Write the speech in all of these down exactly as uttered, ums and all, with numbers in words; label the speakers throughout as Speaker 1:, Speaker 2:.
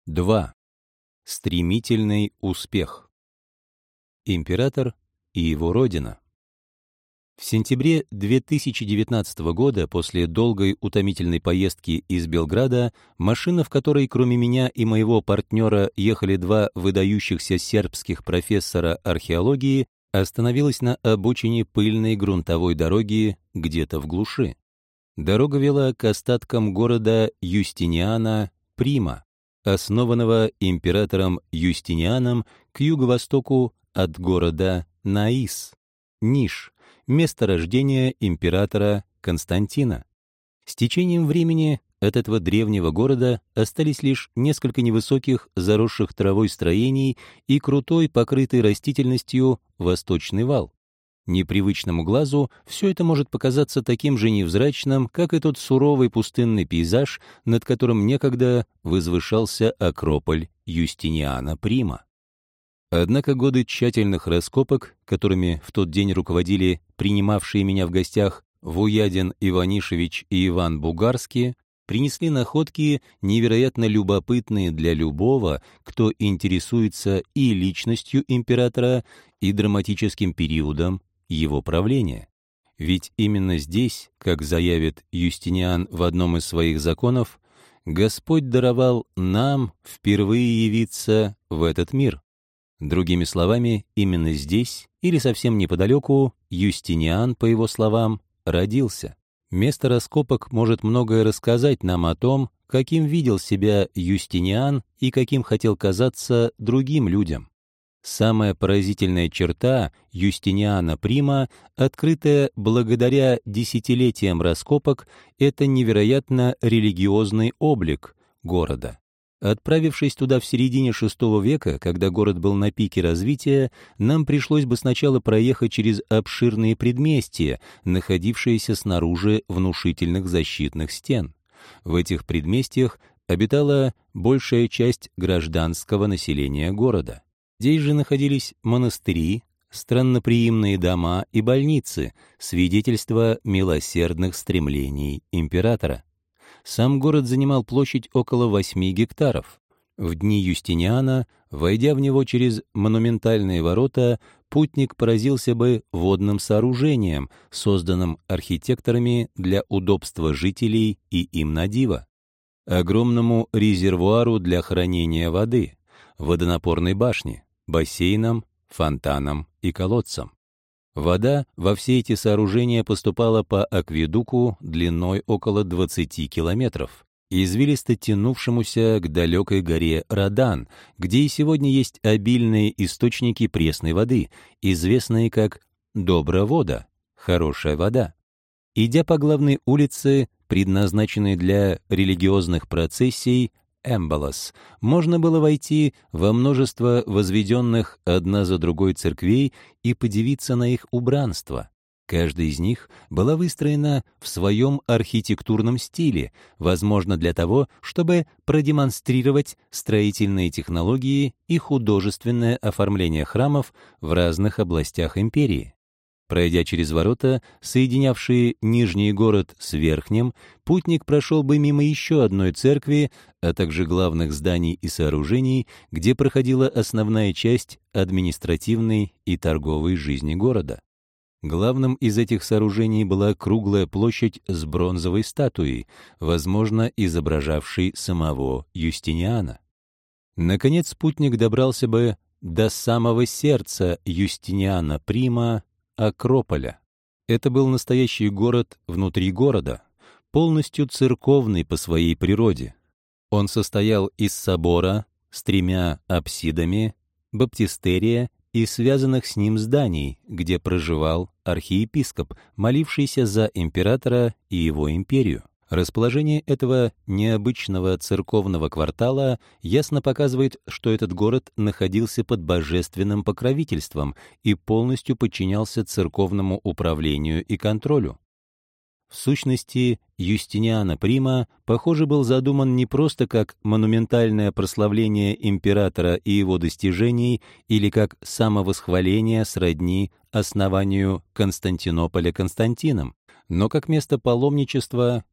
Speaker 1: два. Стремительный успех. Император и его родина. В сентябре две тысячи девятнадцатого года, после долгой утомительной поездки из Белграда, машина, в которой кроме меня и моего партнера ехали два выдающихся сербских профессора археологии, остановилась на обочине пыльной грунтовой дороги где-то в глуши. Дорога вела к остаткам города Юстиниана Прима, основанного императором Юстинианом к юго-востоку от города Наис, Ниш, место рождения императора Константина. С течением времени от этого древнего города остались лишь несколько невысоких, заросших травой строений и крутой, покрытый растительностью, восточный вал. Непривычному глазу все это может показаться таким же невзрачным, как и тот суровый пустынный пейзаж, над которым некогда возвышался Акрополь Юстиниана Прима. Однако годы тщательных раскопок, которыми в тот день руководили принимавшие меня в гостях Вуядин Иванишевич и Иван Бугарский, принесли находки, невероятно любопытные для любого, кто интересуется и личностью императора, и драматическим периодом его правления. Ведь именно здесь, как заявит Юстиниан в одном из своих законов, Господь даровал нам впервые явиться в этот мир. Другими словами, именно здесь, или совсем неподалеку, Юстиниан, по его словам, родился. Место раскопок может многое рассказать нам о том, каким видел себя Юстиниан и каким хотел казаться другим людям. Самая поразительная черта Юстиниана Прима, открытая благодаря десятилетиям раскопок, это невероятно религиозный облик города. Отправившись туда в середине шестого века, когда город был на пике развития, нам пришлось бы сначала проехать через обширные предместья, находившиеся снаружи внушительных защитных стен. В этих предместьях обитала большая часть гражданского населения города. Здесь же находились монастыри, странноприимные дома и больницы, свидетельства милосердных стремлений императора. Сам город занимал площадь около восьми гектаров. В дни Юстиниана, войдя в него через монументальные ворота, путник поразился бы водным сооружением, созданным архитекторами для удобства жителей и им на диво, огромному резервуару для хранения воды, водонапорной башне, бассейнам, фонтанам и колодцам. Вода во все эти сооружения поступала по акведуку длиной около двадцати километров, извилисто тянувшемуся к далекой горе Родан, где и сегодня есть обильные источники пресной воды, известные как Добровода, хорошая вода. Идя по главной улице, предназначенной для религиозных процессий, Эмболос, можно было войти во множество возведенных одна за другой церквей и подивиться на их убранство. Каждая из них была выстроена в своем архитектурном стиле, возможно, для того, чтобы продемонстрировать строительные технологии и художественное оформление храмов в разных областях империи. Пройдя через ворота, соединявшие Нижний город с Верхним, путник прошел бы мимо еще одной церкви, а также главных зданий и сооружений, где проходила основная часть административной и торговой жизни города. Главным из этих сооружений была круглая площадь с бронзовой статуей, возможно, изображавшей самого Юстиниана. Наконец, путник добрался бы до самого сердца Юстиниана Прима, Акрополя. Это был настоящий город внутри города, полностью церковный по своей природе. Он состоял из собора с тремя апсидами, баптистерия и связанных с ним зданий, где проживал архиепископ, молившийся за императора и его империю. Расположение этого необычного церковного квартала ясно показывает, что этот город находился под божественным покровительством и полностью подчинялся церковному управлению и контролю. В сущности, Юстиниана Прима, похоже, был задуман не просто как монументальное прославление императора и его достижений или как самовосхваление сродни основанию Константинополя Константином, но как место паломничества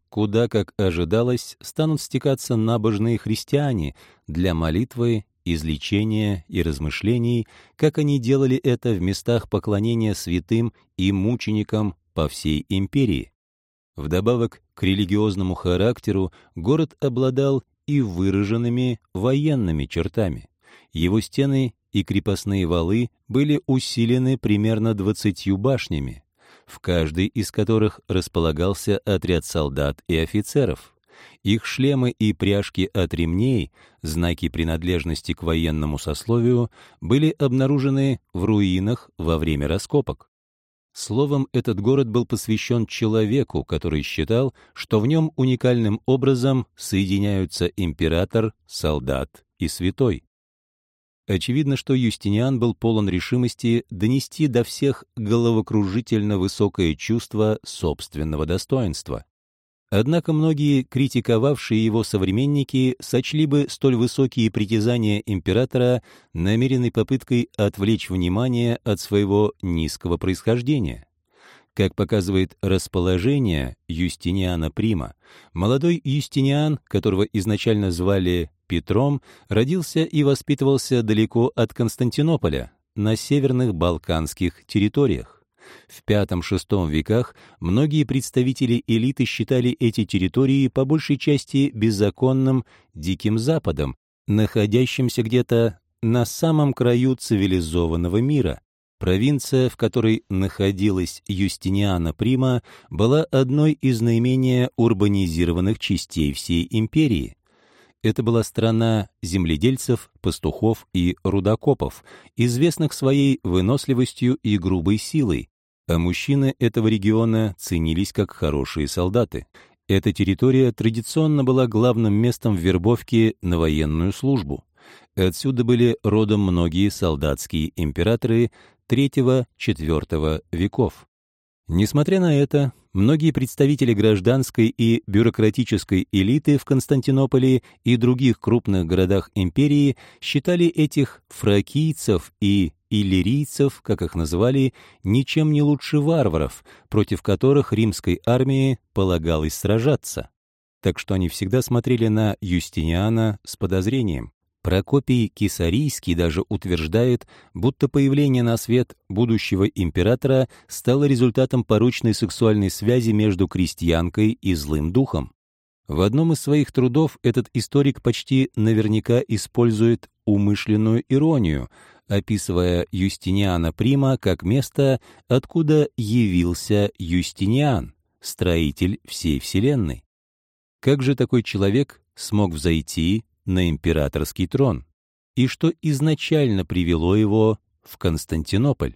Speaker 1: куда, как ожидалось, станут стекаться набожные христиане для молитвы, излечения и размышлений, как они делали это в местах поклонения святым и мученикам по всей империи. Вдобавок к религиозному характеру город обладал и выраженными военными чертами. Его стены и крепостные валы были усилены примерно двадцатью башнями, в каждой из которых располагался отряд солдат и офицеров. Их шлемы и пряжки от ремней, знаки принадлежности к военному сословию, были обнаружены в руинах во время раскопок. Словом, этот город был посвящен человеку, который считал, что в нем уникальным образом соединяются император, солдат и святой. Очевидно, что Юстиниан был полон решимости донести до всех головокружительно высокое чувство собственного достоинства. Однако многие критиковавшие его современники сочли бы столь высокие притязания императора намеренной попыткой отвлечь внимание от своего низкого происхождения. Как показывает расположение Юстиниана Прима, молодой Юстиниан, которого изначально звали Петром, родился и воспитывался далеко от Константинополя, на северных балканских территориях. В пятом-шестом веках многие представители элиты считали эти территории по большей части беззаконным Диким Западом, находящимся где-то на самом краю цивилизованного мира. Провинция, в которой находилась Юстиниана Прима, была одной из наименее урбанизированных частей всей империи. Это была страна земледельцев, пастухов и рудокопов, известных своей выносливостью и грубой силой, а мужчины этого региона ценились как хорошие солдаты. Эта территория традиционно была главным местом вербовки на военную службу. Отсюда были родом многие солдатские императоры третьего-четвёртого веков. Несмотря на это, многие представители гражданской и бюрократической элиты в Константинополе и других крупных городах империи считали этих фракийцев и иллирийцев, как их называли, ничем не лучше варваров, против которых римской армии полагалось сражаться. Так что они всегда смотрели на Юстиниана с подозрением. Прокопий Кесарийский даже утверждает, будто появление на свет будущего императора стало результатом порочной сексуальной связи между крестьянкой и злым духом. В одном из своих трудов этот историк почти наверняка использует умышленную иронию, описывая Юстиниана Прима как место, откуда явился Юстиниан, строитель всей вселенной. Как же такой человек смог взойти на императорский трон, и что изначально привело его в Константинополь?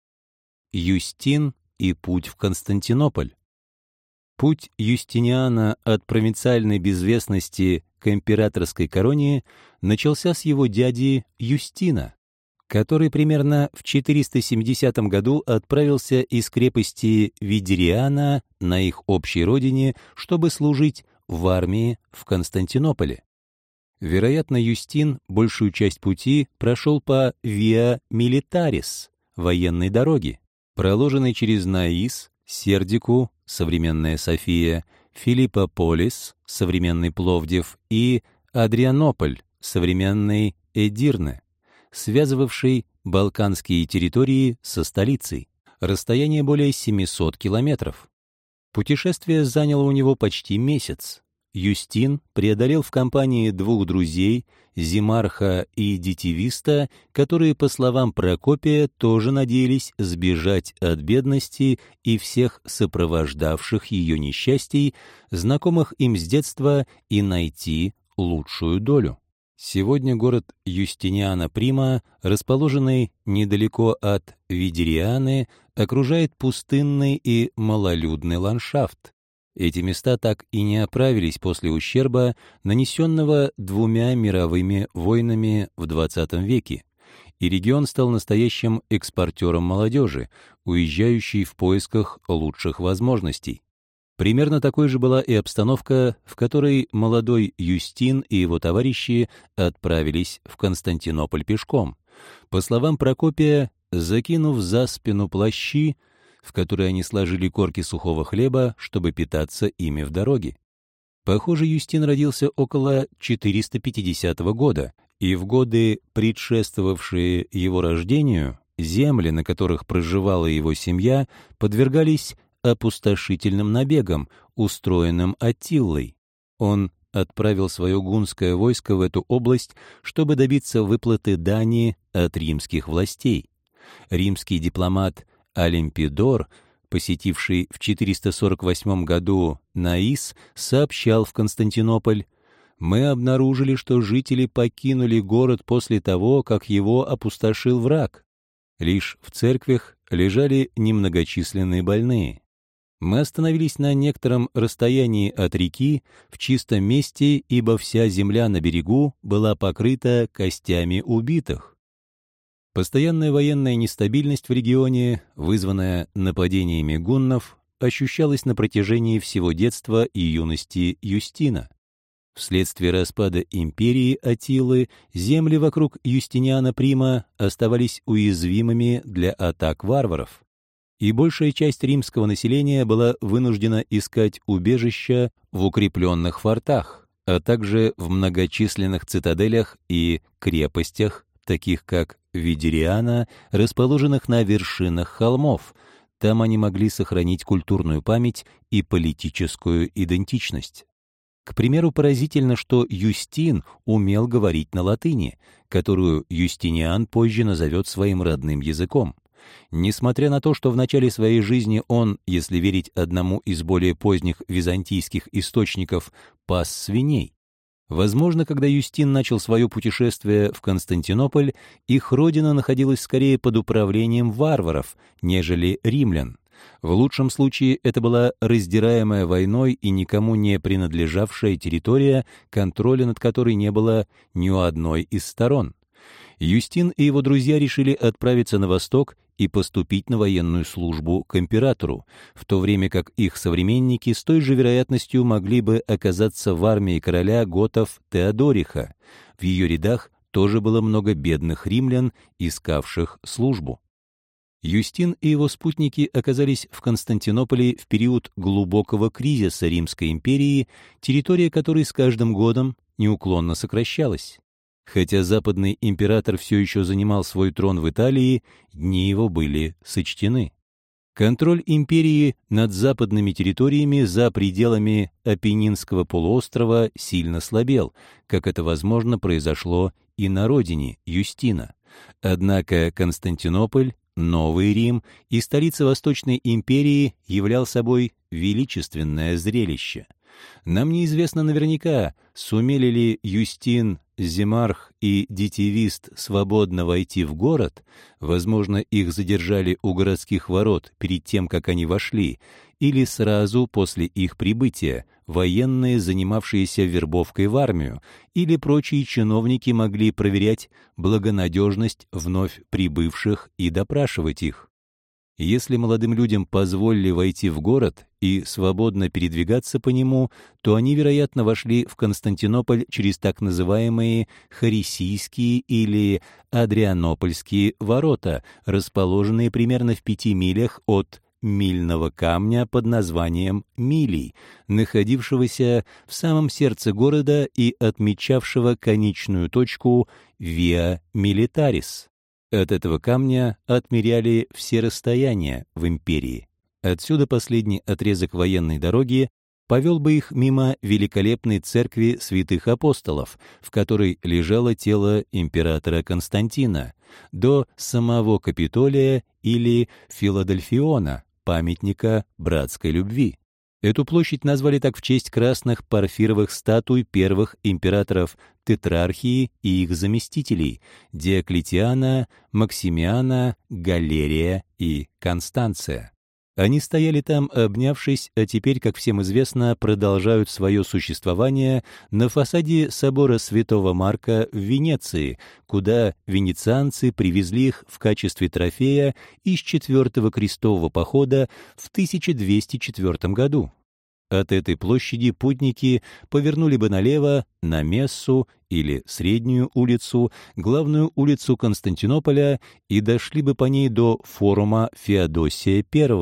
Speaker 1: Юстин и путь в Константинополь. Путь Юстиниана от провинциальной безвестности к императорской короне начался с его дяди Юстина, который примерно в четыреста семидесятом году отправился из крепости Видериана на их общей родине, чтобы служить в армии в Константинополе. Вероятно, Юстин большую часть пути прошел по Via Militaris, военной дороге, проложенной через Наис, Сердику, современная София, Филиппополис, современный Пловдив, и Адрианополь, современный Эдирне, связывавший балканские территории со столицей. Расстояние более семисот километров. Путешествие заняло у него почти месяц. Юстин преодолел в компании двух друзей, Зимарха и Дитивиста, которые, по словам Прокопия, тоже надеялись сбежать от бедности и всех сопровождавших ее несчастий, знакомых им с детства, и найти лучшую долю. Сегодня город Юстиниана Прима, расположенный недалеко от Видерианы, окружает пустынный и малолюдный ландшафт. Эти места так и не оправились после ущерба, нанесенного двумя мировыми войнами в двадцатом веке, и регион стал настоящим экспортером молодежи, уезжающей в поисках лучших возможностей. Примерно такой же была и обстановка, в которой молодой Юстин и его товарищи отправились в Константинополь пешком. По словам Прокопия, закинув за спину плащи, в которые они сложили корки сухого хлеба, чтобы питаться ими в дороге. Похоже, Юстин родился около четыреста пятидесятого года, и в годы, предшествовавшие его рождению, земли, на которых проживала его семья, подвергались опустошительным набегам, устроенным Аттилой. Он отправил свое гунское войско в эту область, чтобы добиться выплаты дани от римских властей. Римский дипломат Олимпидор, посетивший в четыреста сорок восьмом году Наис, сообщал в Константинополь: «Мы обнаружили, что жители покинули город после того, как его опустошил враг. Лишь в церквях лежали немногочисленные больные. Мы остановились на некотором расстоянии от реки, в чистом месте, ибо вся земля на берегу была покрыта костями убитых». Постоянная военная нестабильность в регионе, вызванная нападениями гуннов, ощущалась на протяжении всего детства и юности Юстина. Вследствие распада империи Аттилы земли вокруг Юстиниана Прима оставались уязвимыми для атак варваров, и большая часть римского населения была вынуждена искать убежища в укрепленных фортах, а также в многочисленных цитаделях и крепостях, таких как Видериана, расположенных на вершинах холмов. Там они могли сохранить культурную память и политическую идентичность. К примеру, поразительно, что Юстин умел говорить на латыни, которую Юстиниан позже назовет своим родным языком. Несмотря на то, что в начале своей жизни он, если верить одному из более поздних византийских источников, пас свиней. Возможно, когда Юстин начал свое путешествие в Константинополь, их родина находилась скорее под управлением варваров, нежели римлян. В лучшем случае это была раздираемая войной и никому не принадлежавшая территория, контроля над которой не было ни у одной из сторон. Юстин и его друзья решили отправиться на восток и поступить на военную службу к императору, в то время как их современники с той же вероятностью могли бы оказаться в армии короля готов Теодориха. В ее рядах тоже было много бедных римлян, искавших службу. Юстин и его спутники оказались в Константинополе в период глубокого кризиса Римской империи, территория которой с каждым годом неуклонно сокращалась. Хотя западный император все еще занимал свой трон в Италии, дни его были сочтены. Контроль империи над западными территориями за пределами Апеннинского полуострова сильно слабел, как это, возможно, произошло и на родине Юстина. Однако Константинополь, Новый Рим и столица Восточной империи являл собой величественное зрелище. Нам неизвестно наверняка, сумели ли Юстин, Зимарх и Дитивист свободно войти в город, возможно, их задержали у городских ворот перед тем, как они вошли, или сразу после их прибытия, военные, занимавшиеся вербовкой в армию, или прочие чиновники могли проверять благонадежность вновь прибывших и допрашивать их. Если молодым людям позволили войти в город и свободно передвигаться по нему, то они, вероятно, вошли в Константинополь через так называемые Харисийские или Адрианопольские ворота, расположенные примерно в пяти милях от мильного камня под названием Милий, находившегося в самом сердце города и отмечавшего конечную точку Виа Милитарис. От этого камня отмеряли все расстояния в империи. Отсюда последний отрезок военной дороги повел бы их мимо великолепной церкви святых апостолов, в которой лежало тело императора Константина, до самого Капитолия или Филадельфиона, памятника братской любви. Эту площадь назвали так в честь красных порфировых статуй первых императоров Тетрархии и их заместителей — Диоклетиана, Максимиана, Галерия и Констанция. Они стояли там, обнявшись, а теперь, как всем известно, продолжают свое существование на фасаде собора Святого Марка в Венеции, куда венецианцы привезли их в качестве трофея из четвертого крестового похода в тысяча двести четвёртом году. От этой площади путники повернули бы налево на Мессу или Среднюю улицу, главную улицу Константинополя, и дошли бы по ней до форума Феодосия I,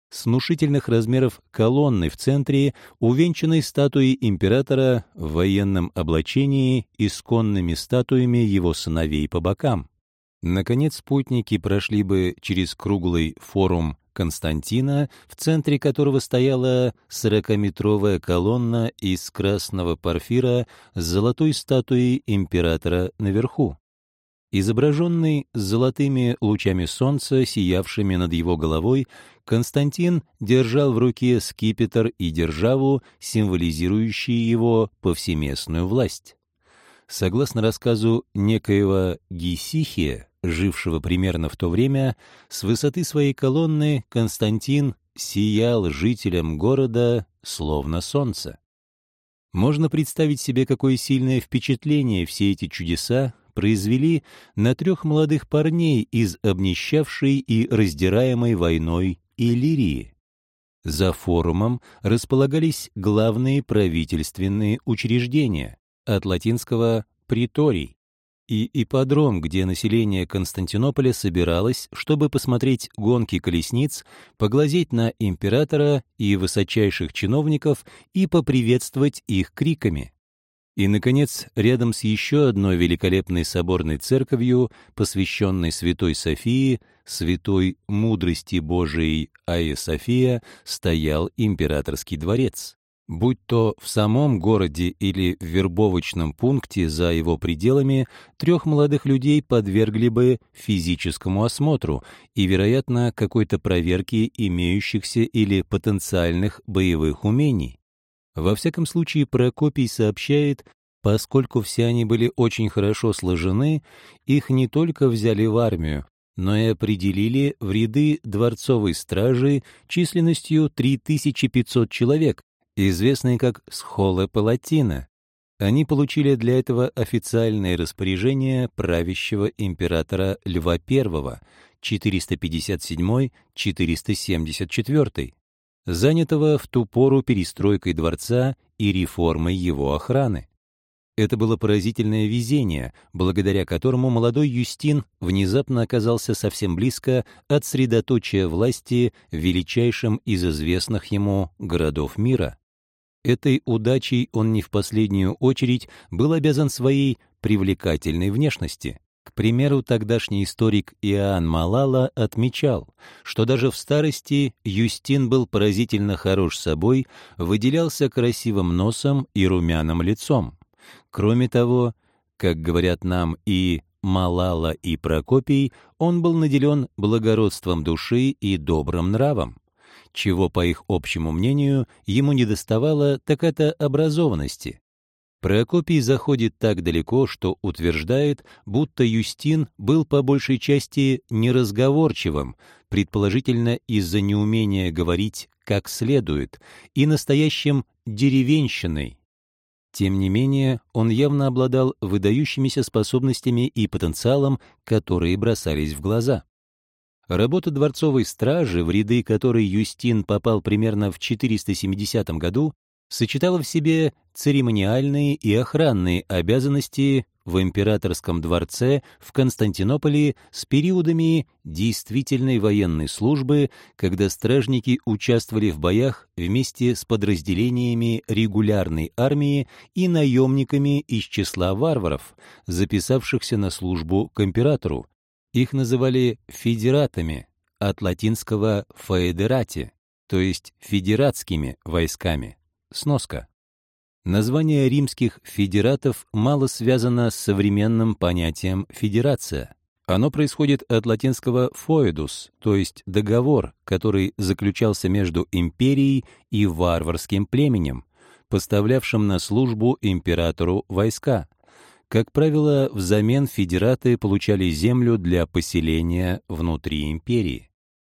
Speaker 1: с внушительных размеров колонны в центре, увенчанной статуей императора в военном облачении и с конными статуями его сыновей по бокам. Наконец, путники прошли бы через круглый форум Константина, в центре которого стояла сорокаметровая колонна из красного порфира с золотой статуей императора наверху. Изображенный с золотыми лучами солнца, сиявшими над его головой, Константин держал в руке скипетр и державу, символизирующие его повсеместную власть. Согласно рассказу некоего Гесихия, жившего примерно в то время, с высоты своей колонны Константин сиял жителям города словно солнце. Можно представить себе, какое сильное впечатление все эти чудеса произвели на трех молодых парней из обнищавшей и раздираемой войной Иллирии. За форумом располагались главные правительственные учреждения, от латинского «приторий», и ипподром, где население Константинополя собиралось, чтобы посмотреть гонки колесниц, поглазеть на императора и высочайших чиновников и поприветствовать их криками. И, наконец, рядом с еще одной великолепной соборной церковью, посвященной Святой Софии, Святой Мудрости Божией Айя София, стоял императорский дворец. Будь то в самом городе или в вербовочном пункте за его пределами, трех молодых людей подвергли бы физическому осмотру и, вероятно, какой-то проверке имеющихся или потенциальных боевых умений. Во всяком случае, Прокопий сообщает, поскольку все они были очень хорошо сложены, их не только взяли в армию, но и определили в ряды дворцовой стражи численностью три тысячи пятьсот человек, известные как схоле палатина. Они получили для этого официальное распоряжение правящего императора Льва I, четыреста пятьдесят седьмой — четыреста семьдесят четвёртый, занятого в ту пору перестройкой дворца и реформой его охраны. Это было поразительное везение, благодаря которому молодой Юстин внезапно оказался совсем близко от средоточия власти в величайшем из известных ему городов мира. Этой удачей он не в последнюю очередь был обязан своей привлекательной внешности. К примеру, тогдашний историк Иоанн Малала отмечал, что даже в старости Юстин был поразительно хорош собой, выделялся красивым носом и румяным лицом. Кроме того, как говорят нам и Малала, и Прокопий, он был наделен благородством души и добрым нравом. Чего, по их общему мнению, ему недоставало, так это образованности. Прокопий заходит так далеко, что утверждает, будто Юстин был по большей части неразговорчивым, предположительно из-за неумения говорить как следует, и настоящим деревенщиной. Тем не менее, он явно обладал выдающимися способностями и потенциалом, которые бросались в глаза. Работа дворцовой стражи, в ряды которой Юстин попал примерно в четыреста семидесятом году, сочетала в себе церемониальные и охранные обязанности в императорском дворце в Константинополе с периодами действительной военной службы, когда стражники участвовали в боях вместе с подразделениями регулярной армии и наемниками из числа варваров, записавшихся на службу к императору. Их называли федератами, от латинского «фаэдерати», то есть федератскими войсками. Сноска. Название римских федератов мало связано с современным понятием «федерация». Оно происходит от латинского «foedus», то есть договор, который заключался между империей и варварским племенем, поставлявшим на службу императору войска. Как правило, взамен федераты получали землю для поселения внутри империи.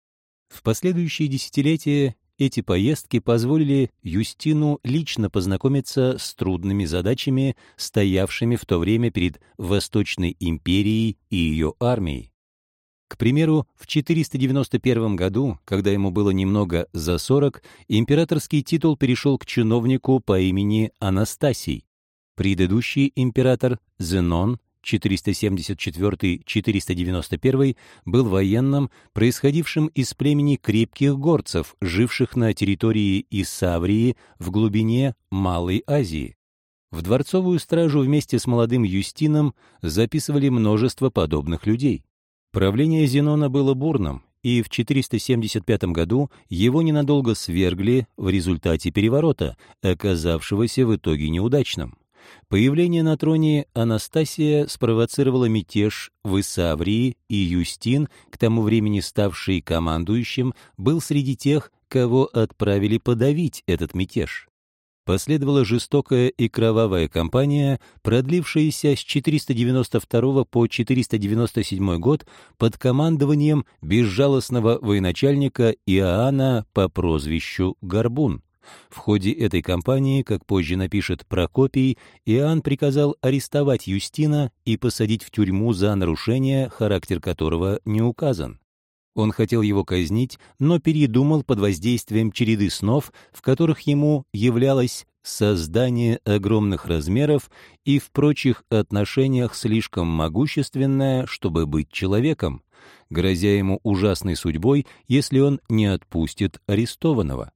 Speaker 1: В последующие десятилетия эти поездки позволили Юстину лично познакомиться с трудными задачами, стоявшими в то время перед Восточной империей и ее армией. К примеру, в четыреста девяносто первом году, когда ему было немного за сорок, императорский титул перешел к чиновнику по имени Анастасий. Предыдущий император Зенон, четыреста семьдесят четвёртый — четыреста девяносто первый, был военным, происходившим из племени крепких горцев, живших на территории Иссаврии в глубине Малой Азии. В дворцовую стражу вместе с молодым Юстином записывали множество подобных людей. Правление Зенона было бурным, и в четыреста семьдесят пятом году его ненадолго свергли в результате переворота, оказавшегося в итоге неудачным. Появление на троне Анастасия спровоцировало мятеж в Иссаврии, и Юстин, к тому времени ставший командующим, был среди тех, кого отправили подавить этот мятеж. Последовала жестокая и кровавая кампания, продлившаяся с четыреста девяносто второго по четыреста девяносто седьмой год под командованием безжалостного военачальника Иоанна по прозвищу Горбун. В ходе этой кампании, как позже напишет Прокопий, Иоанн приказал арестовать Юстина и посадить в тюрьму за нарушение, характер которого не указан. Он хотел его казнить, но передумал под воздействием череды снов, в которых ему являлось создание огромных размеров и в прочих отношениях слишком могущественное, чтобы быть человеком, грозя ему ужасной судьбой, если он не отпустит арестованного.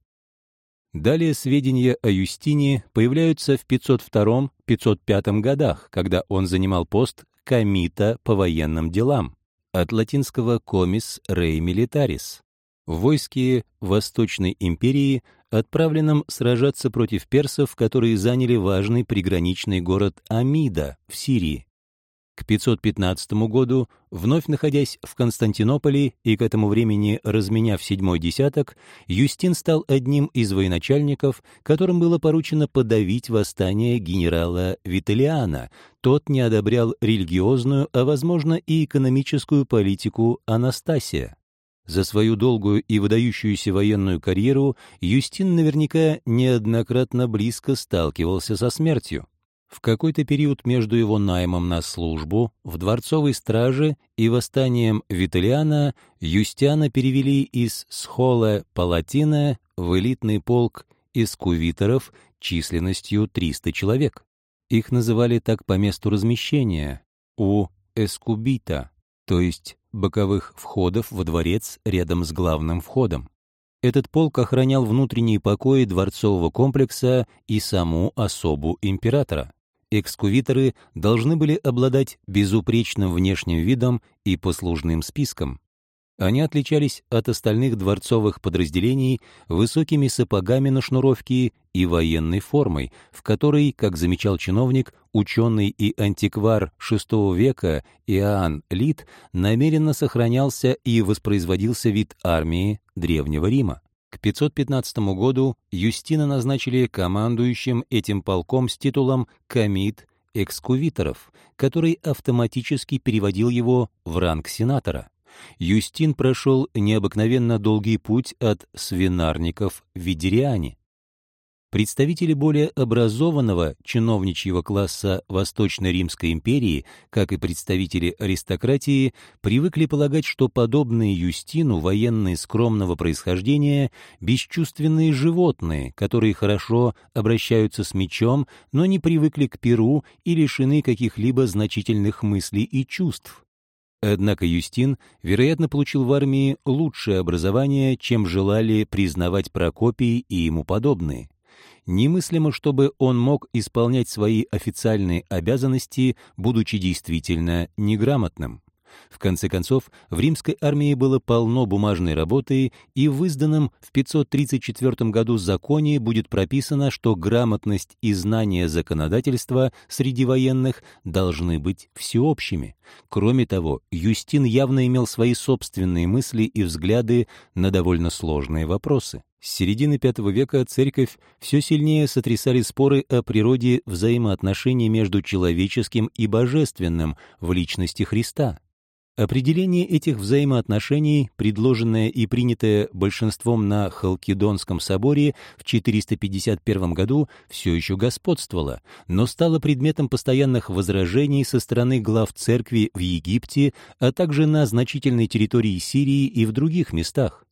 Speaker 1: Далее сведения о Юстине появляются в пятьсот втором — пятьсот пятом годах, когда он занимал пост комита по военным делам, от латинского «comis rei militaris», в войске Восточной империи, отправленном сражаться против персов, которые заняли важный приграничный город Амида в Сирии. К пятьсот пятнадцатому году, вновь находясь в Константинополе и к этому времени разменяв седьмой десяток, Юстин стал одним из военачальников, которым было поручено подавить восстание генерала Вителлиана. Тот не одобрял религиозную, а, возможно, и экономическую политику Анастасия. За свою долгую и выдающуюся военную карьеру Юстин наверняка неоднократно близко сталкивался со смертью. В какой-то период между его наймом на службу в дворцовой страже и восстанием Вителлиана Юстиана перевели из Схола Палатина в элитный полк эскувиторов численностью триста человек. Их называли так по месту размещения — у эскубита, то есть боковых входов во дворец рядом с главным входом. Этот полк охранял внутренние покои дворцового комплекса и саму особу императора. Экскувиторы должны были обладать безупречным внешним видом и послужным списком. Они отличались от остальных дворцовых подразделений высокими сапогами на шнуровке и военной формой, в которой, как замечал чиновник, ученый и антиквар шестого века Иоанн Лид, намеренно сохранялся и воспроизводился вид армии Древнего Рима. К пятьсот пятнадцатому году Юстина назначили командующим этим полком с титулом «комит экскувиторов», который автоматически переводил его в ранг сенатора. Юстин прошел необыкновенно долгий путь от свинарников в Видериане. Представители более образованного чиновничьего класса Восточной Римской империи, как и представители аристократии, привыкли полагать, что подобные Юстину военные скромного происхождения — бесчувственные животные, которые хорошо обращаются с мечом, но не привыкли к перу и лишены каких-либо значительных мыслей и чувств. Однако Юстин, вероятно, получил в армии лучшее образование, чем желали признавать Прокопий и ему подобные. Немыслимо, чтобы он мог исполнять свои официальные обязанности, будучи действительно неграмотным. В конце концов, в римской армии было полно бумажной работы, и в изданном в пятьсот тридцать четвёртом году законе будет прописано, что грамотность и знание законодательства среди военных должны быть всеобщими. Кроме того, Юстин явно имел свои собственные мысли и взгляды на довольно сложные вопросы. С середины пятого века церковь все сильнее сотрясали споры о природе взаимоотношений между человеческим и божественным в личности Христа. Определение этих взаимоотношений, предложенное и принятое большинством на Халкидонском соборе в четыреста пятьдесят первом году, все еще господствовало, но стало предметом постоянных возражений со стороны глав церкви в Египте, а также на значительной территории Сирии и в других местах.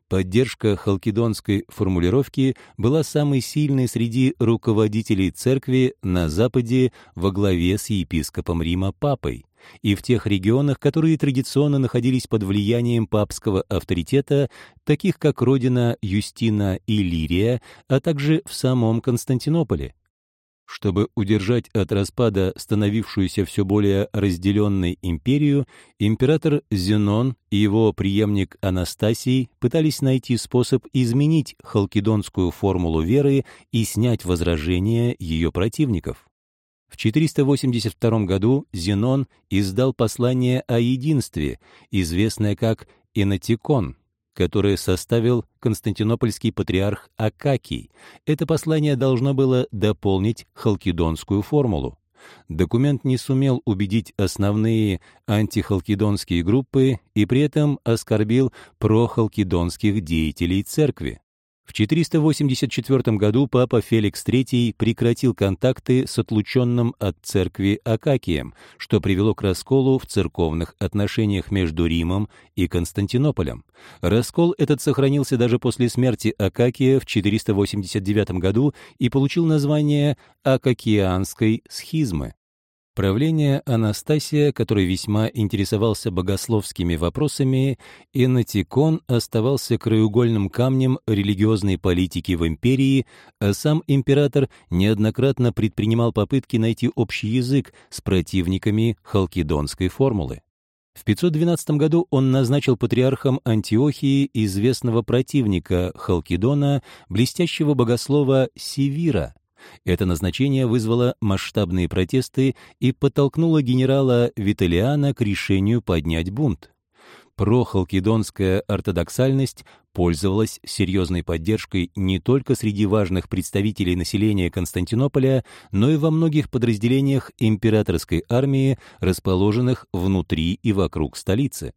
Speaker 1: Поддержка халкидонской формулировки была самой сильной среди руководителей церкви на Западе во главе с епископом Рима Папой и в тех регионах, которые традиционно находились под влиянием папского авторитета, таких как родина Юстина Иллирия, а также в самом Константинополе. Чтобы удержать от распада становившуюся все более разделенной империю, император Зенон и его преемник Анастасий пытались найти способ изменить халкидонскую формулу веры и снять возражения ее противников. В четыреста восемьдесят втором году Зенон издал послание о единстве, известное как «Энатикон», которое составил константинопольский патриарх Акакий. Это послание должно было дополнить халкидонскую формулу. Документ не сумел убедить основные антихалкидонские группы и при этом оскорбил прохалкидонских деятелей церкви. В четыреста восемьдесят четвёртом году папа Феликс третий прекратил контакты с отлученным от церкви Акакием, что привело к расколу в церковных отношениях между Римом и Константинополем. Раскол этот сохранился даже после смерти Акакия в четыреста восемьдесят девятом году и получил название Акакианской схизмы. Правление Анастасия, который весьма интересовался богословскими вопросами, Энатикон оставался краеугольным камнем религиозной политики в империи, а сам император неоднократно предпринимал попытки найти общий язык с противниками халкидонской формулы. В пятьсот двенадцатом году он назначил патриархом Антиохии известного противника Халкидона, блестящего богослова Севира. Это назначение вызвало масштабные протесты и подтолкнуло генерала Виталиана к решению поднять бунт. Прохалкидонская ортодоксальность пользовалась серьезной поддержкой не только среди важных представителей населения Константинополя, но и во многих подразделениях императорской армии, расположенных внутри и вокруг столицы.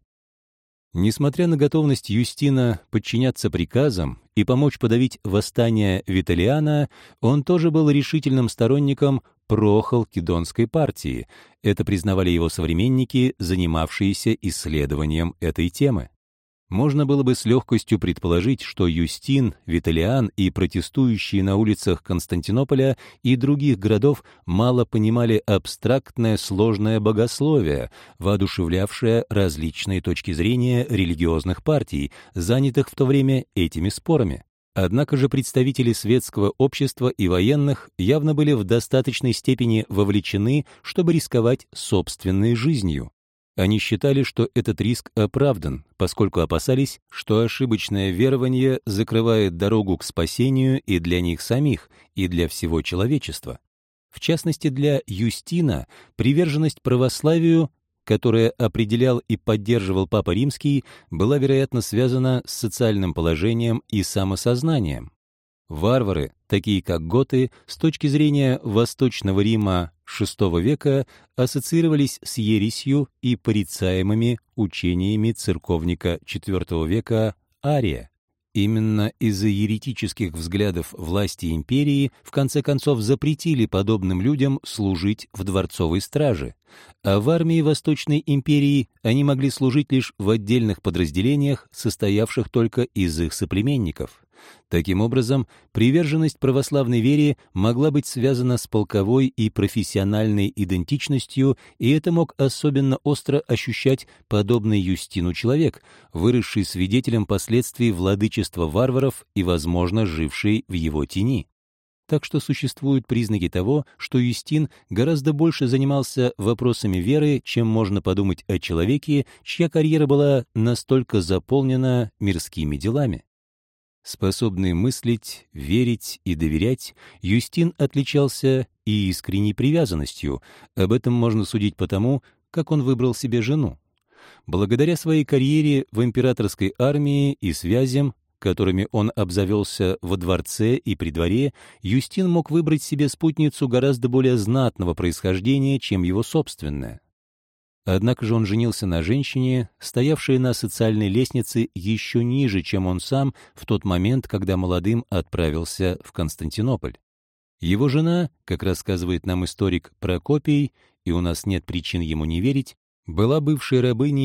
Speaker 1: Несмотря на готовность Юстина подчиняться приказам и помочь подавить восстание Виталиана, он тоже был решительным сторонником прохалкидонской партии. Это признавали его современники, занимавшиеся исследованием этой темы. Можно было бы с легкостью предположить, что Юстин, Виталиан и протестующие на улицах Константинополя и других городов мало понимали абстрактное сложное богословие, воодушевлявшее различные точки зрения религиозных партий, занятых в то время этими спорами. Однако же представители светского общества и военных явно были в достаточной степени вовлечены, чтобы рисковать собственной жизнью. Они считали, что этот риск оправдан, поскольку опасались, что ошибочное верование закрывает дорогу к спасению и для них самих, и для всего человечества. В частности, для Юстина приверженность православию, которое определял и поддерживал Папа Римский, была, вероятно, связана с социальным положением и самосознанием. Варвары, такие как готы, с точки зрения Восточного Рима шестого века ассоциировались с ересью и порицаемыми учениями церковника четвёртого века Ария. Именно из-за еретических взглядов власти империи в конце концов запретили подобным людям служить в дворцовой страже, а в армии Восточной империи они могли служить лишь в отдельных подразделениях, состоявших только из их соплеменников. Таким образом, приверженность православной вере могла быть связана с полковой и профессиональной идентичностью, и это мог особенно остро ощущать подобный Юстину человек, выросший свидетелем последствий владычества варваров и, возможно, живший в его тени. Так что существуют признаки того, что Юстин гораздо больше занимался вопросами веры, чем можно подумать о человеке, чья карьера была настолько заполнена мирскими делами. Способный мыслить, верить и доверять, Юстин отличался и искренней привязанностью. Об этом можно судить по тому, как он выбрал себе жену. Благодаря своей карьере в императорской армии и связям, которыми он обзавелся во дворце и при дворе, Юстин мог выбрать себе спутницу гораздо более знатного происхождения, чем его собственное. Однако же он женился на женщине, стоявшей на социальной лестнице еще ниже, чем он сам в тот момент, когда молодым отправился в Константинополь. Его жена, как рассказывает нам историк Прокопий, и у нас нет причин ему не верить, была бывшей рабыней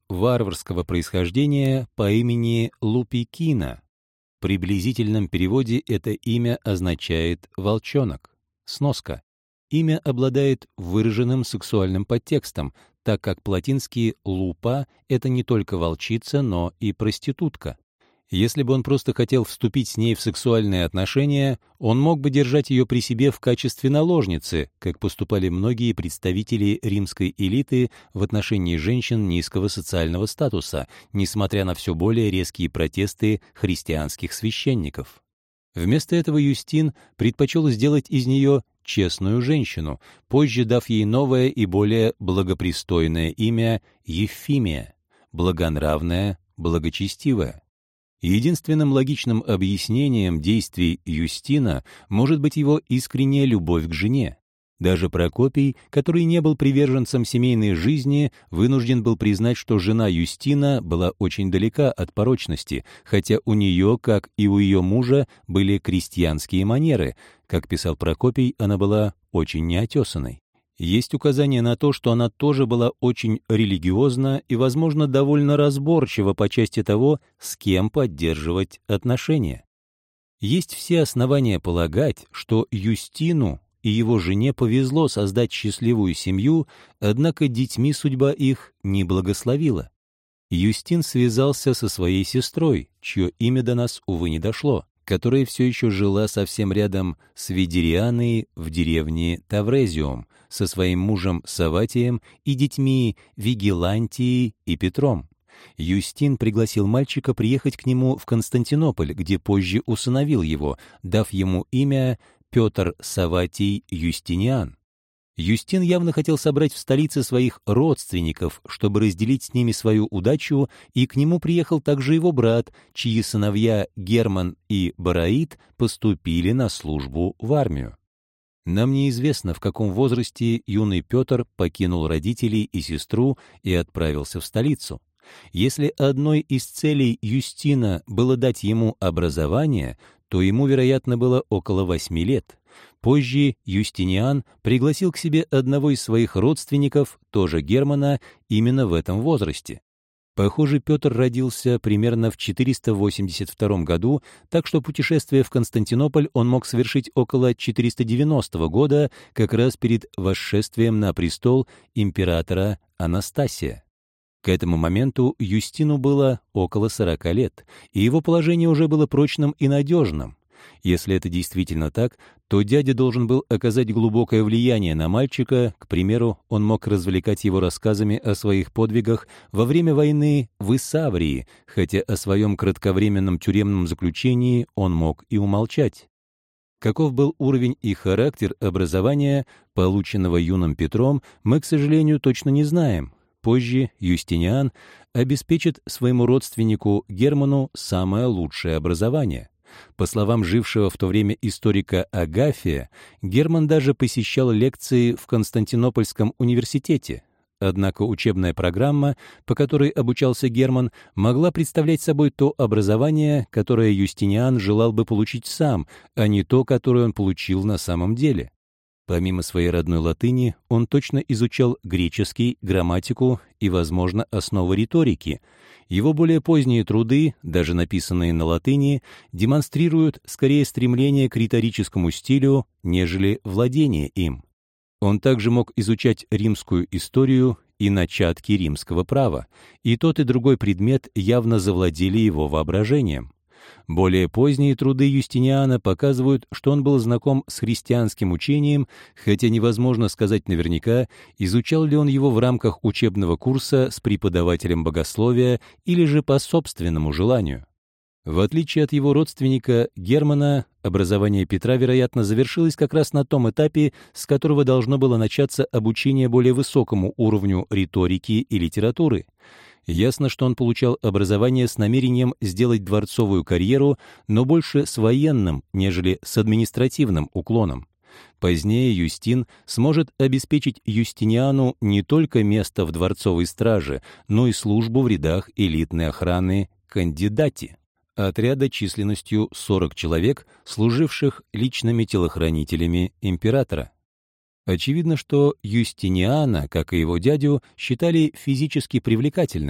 Speaker 1: варварского происхождения по имени Лупикина. В приблизительном переводе это имя означает «волчонок». Сноска. Имя обладает выраженным сексуальным подтекстом, так как по-латински «лупа» — это не только волчица, но и проститутка. Если бы он просто хотел вступить с ней в сексуальные отношения, он мог бы держать ее при себе в качестве наложницы, как поступали многие представители римской элиты в отношении женщин низкого социального статуса, несмотря на все более резкие протесты христианских священников. Вместо этого Юстин предпочел сделать из нее честную женщину, позже дав ей новое и более благопристойное имя Евфимия, благонравная, благочестивая. Единственным логичным объяснением действий Юстина может быть его искренняя любовь к жене. Даже Прокопий, который не был приверженцем семейной жизни, вынужден был признать, что жена Юстина была очень далека от порочности, хотя у нее, как и у ее мужа, были крестьянские манеры. Как писал Прокопий, она была очень неотесанной. Есть указание на то, что она тоже была очень религиозна и, возможно, довольно разборчива по части того, с кем поддерживать отношения. Есть все основания полагать, что Юстину и его жене повезло создать счастливую семью, однако детьми судьба их не благословила. Юстин связался со своей сестрой, чье имя до нас, увы, не дошло, которая все еще жила совсем рядом с Видерианой в деревне Таврезиум, со своим мужем Саватием и детьми Вигилантией и Петром. Юстин пригласил мальчика приехать к нему в Константинополь, где позже усыновил его, дав ему имя Петр Саватий Юстиниан. Юстин явно хотел собрать в столице своих родственников, чтобы разделить с ними свою удачу, и к нему приехал также его брат, чьи сыновья Герман и Бараид поступили на службу в армию. Нам неизвестно, в каком возрасте юный Петр покинул родителей и сестру и отправился в столицу. Если одной из целей Юстина было дать ему образование, то ему, вероятно, было около восьми лет. Позже Юстиниан пригласил к себе одного из своих родственников, тоже Германа, именно в этом возрасте. Похоже, Петр родился примерно в четыреста восемьдесят втором году, так что путешествие в Константинополь он мог совершить около четыреста девяностого года, как раз перед восшествием на престол императора Анастасия. К этому моменту Юстину было около сорока лет, и его положение уже было прочным и надежным. Если это действительно так, то дядя должен был оказать глубокое влияние на мальчика, к примеру, он мог развлекать его рассказами о своих подвигах во время войны в Исаврии, хотя о своем кратковременном тюремном заключении он мог и умолчать. Каков был уровень и характер образования, полученного юным Петром, мы, к сожалению, точно не знаем. Позже Юстиниан обеспечит своему родственнику Герману самое лучшее образование. По словам жившего в то время историка Агафия, Герман даже посещал лекции в Константинопольском университете. Однако учебная программа, по которой обучался Герман, могла представлять собой то образование, которое Юстиниан желал бы получить сам, а не то, которое он получил на самом деле. Помимо своей родной латыни, он точно изучал греческий, грамматику и, возможно, основы риторики. Его более поздние труды, даже написанные на латыни, демонстрируют скорее стремление к риторическому стилю, нежели владение им. Он также мог изучать римскую историю и начатки римского права, и тот и другой предмет явно завладели его воображением. Более поздние труды Юстиниана показывают, что он был знаком с христианским учением, хотя невозможно сказать наверняка, изучал ли он его в рамках учебного курса с преподавателем богословия или же по собственному желанию. В отличие от его родственника Германа, образование Петра, вероятно, завершилось как раз на том этапе, с которого должно было начаться обучение более высокому уровню риторики и литературы. Ясно, что он получал образование с намерением сделать дворцовую карьеру, но больше с военным, нежели с административным уклоном. Позднее Юстин сможет обеспечить Юстиниану не только место в дворцовой страже, но и службу в рядах элитной охраны кандидати, отряда численностью сорок человек, служивших личными телохранителями императора. Очевидно, что Юстиниана, как и его дядю, считали физически привлекательным.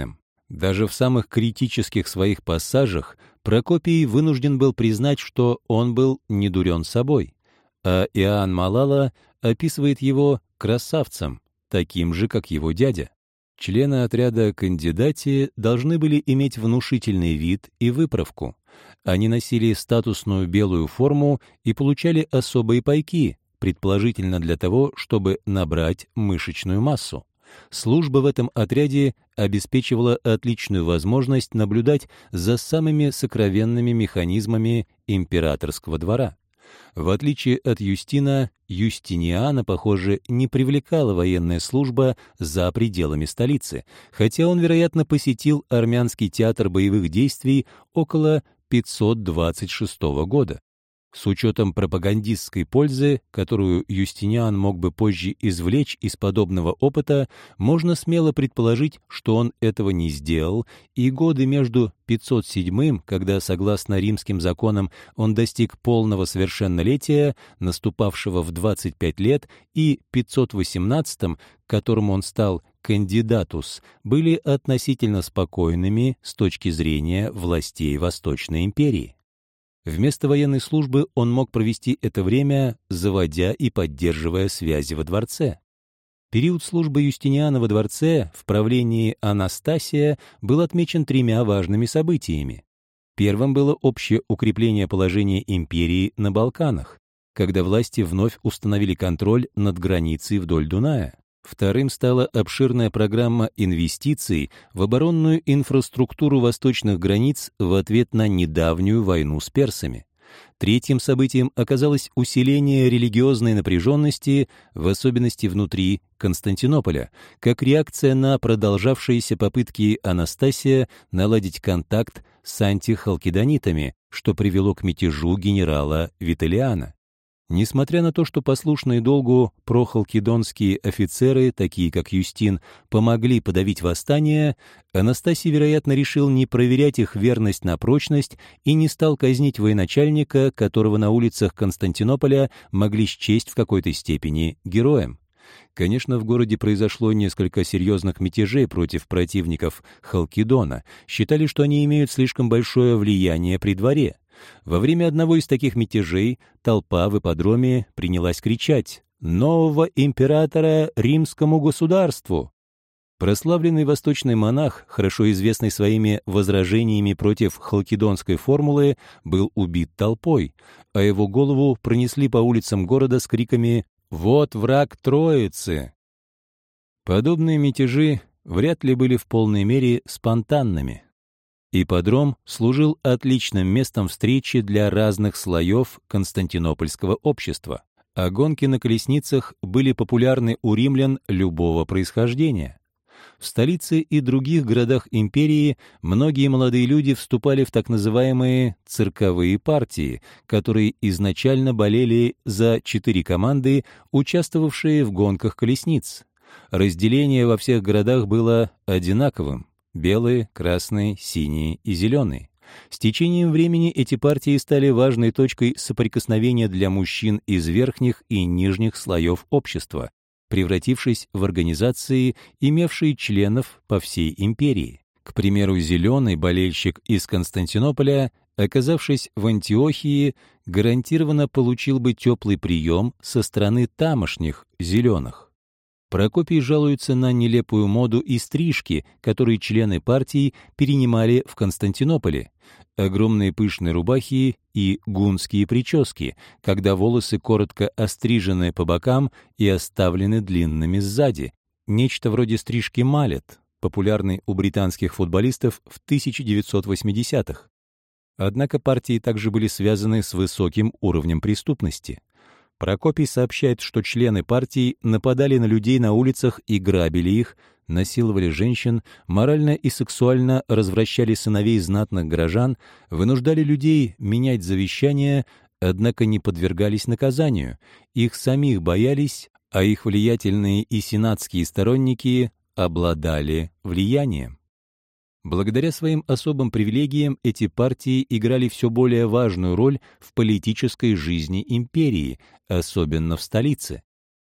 Speaker 1: Даже в самых критических своих пассажах Прокопий вынужден был признать, что он был не дурен собой, а Иоанн Малала описывает его красавцем, таким же, как его дядя. Члены отряда кандидати должны были иметь внушительный вид и выправку. Они носили статусную белую форму и получали особые пайки, предположительно для того, чтобы набрать мышечную массу. Служба в этом отряде обеспечивала отличную возможность наблюдать за самыми сокровенными механизмами императорского двора. В отличие от Юстина, Юстиниана, похоже, не привлекала военная служба за пределами столицы, хотя он, вероятно, посетил армянский театр боевых действий около пятьсот двадцать шестого года. С учетом пропагандистской пользы, которую Юстиниан мог бы позже извлечь из подобного опыта, можно смело предположить, что он этого не сделал, и годы между пятьсот седьмым, когда, согласно римским законам, он достиг полного совершеннолетия, наступавшего в двадцать пять лет, и пятьсот восемнадцатым, к которому он стал кандидатус, были относительно спокойными с точки зрения властей Восточной империи. Вместо военной службы он мог провести это время, заводя и поддерживая связи во дворце. Период службы Юстиниана во дворце в правлении Анастасия был отмечен тремя важными событиями. Первым было общее укрепление положения империи на Балканах, когда власти вновь установили контроль над границей вдоль Дуная. Вторым стала обширная программа инвестиций в оборонную инфраструктуру восточных границ в ответ на недавнюю войну с персами. Третьим событием оказалось усиление религиозной напряженности, в особенности внутри Константинополя, как реакция на продолжавшиеся попытки Анастасия наладить контакт с антихалкидонитами, что привело к мятежу генерала Вителлиана. Несмотря на то, что послушные долгу прохалкидонские офицеры, такие как Юстин, помогли подавить восстание, Анастасий, вероятно, решил не проверять их верность на прочность и не стал казнить военачальника, которого на улицах Константинополя могли счесть в какой-то степени героем. Конечно, в городе произошло несколько серьезных мятежей против противников Халкидона. Считали, что они имеют слишком большое влияние при дворе. Во время одного из таких мятежей толпа в ипподроме принялась кричать «Нового императора римскому государству!». Прославленный восточный монах, хорошо известный своими возражениями против халкидонской формулы, был убит толпой, а его голову пронесли по улицам города с криками «Вот враг Троицы!». Подобные мятежи вряд ли были в полной мере спонтанными. Ипподром служил отличным местом встречи для разных слоев константинопольского общества, а гонки на колесницах были популярны у римлян любого происхождения. В столице и других городах империи многие молодые люди вступали в так называемые цирковые партии, которые изначально болели за четыре команды, участвовавшие в гонках колесниц. Разделение во всех городах было одинаковым. Белые, красные, синие и зеленые. С течением времени эти партии стали важной точкой соприкосновения для мужчин из верхних и нижних слоев общества, превратившись в организации, имевшие членов по всей империи. К примеру, зеленый болельщик из Константинополя, оказавшись в Антиохии, гарантированно получил бы теплый прием со стороны тамошних зеленых. Прокопий жалуется на нелепую моду и стрижки, которые члены партии перенимали в Константинополе. Огромные пышные рубахи и гунские прически, когда волосы коротко острижены по бокам и оставлены длинными сзади. Нечто вроде стрижки малет, популярной у британских футболистов в тысяча девятьсот восьмидесятых. Однако партии также были связаны с высоким уровнем преступности. Прокопий сообщает, что члены партии нападали на людей на улицах и грабили их, насиловали женщин, морально и сексуально развращали сыновей знатных горожан, вынуждали людей менять завещания, однако не подвергались наказанию. Их самих боялись, а их влиятельные и сенатские сторонники обладали влиянием. Благодаря своим особым привилегиям эти партии играли все более важную роль в политической жизни империи, особенно в столице.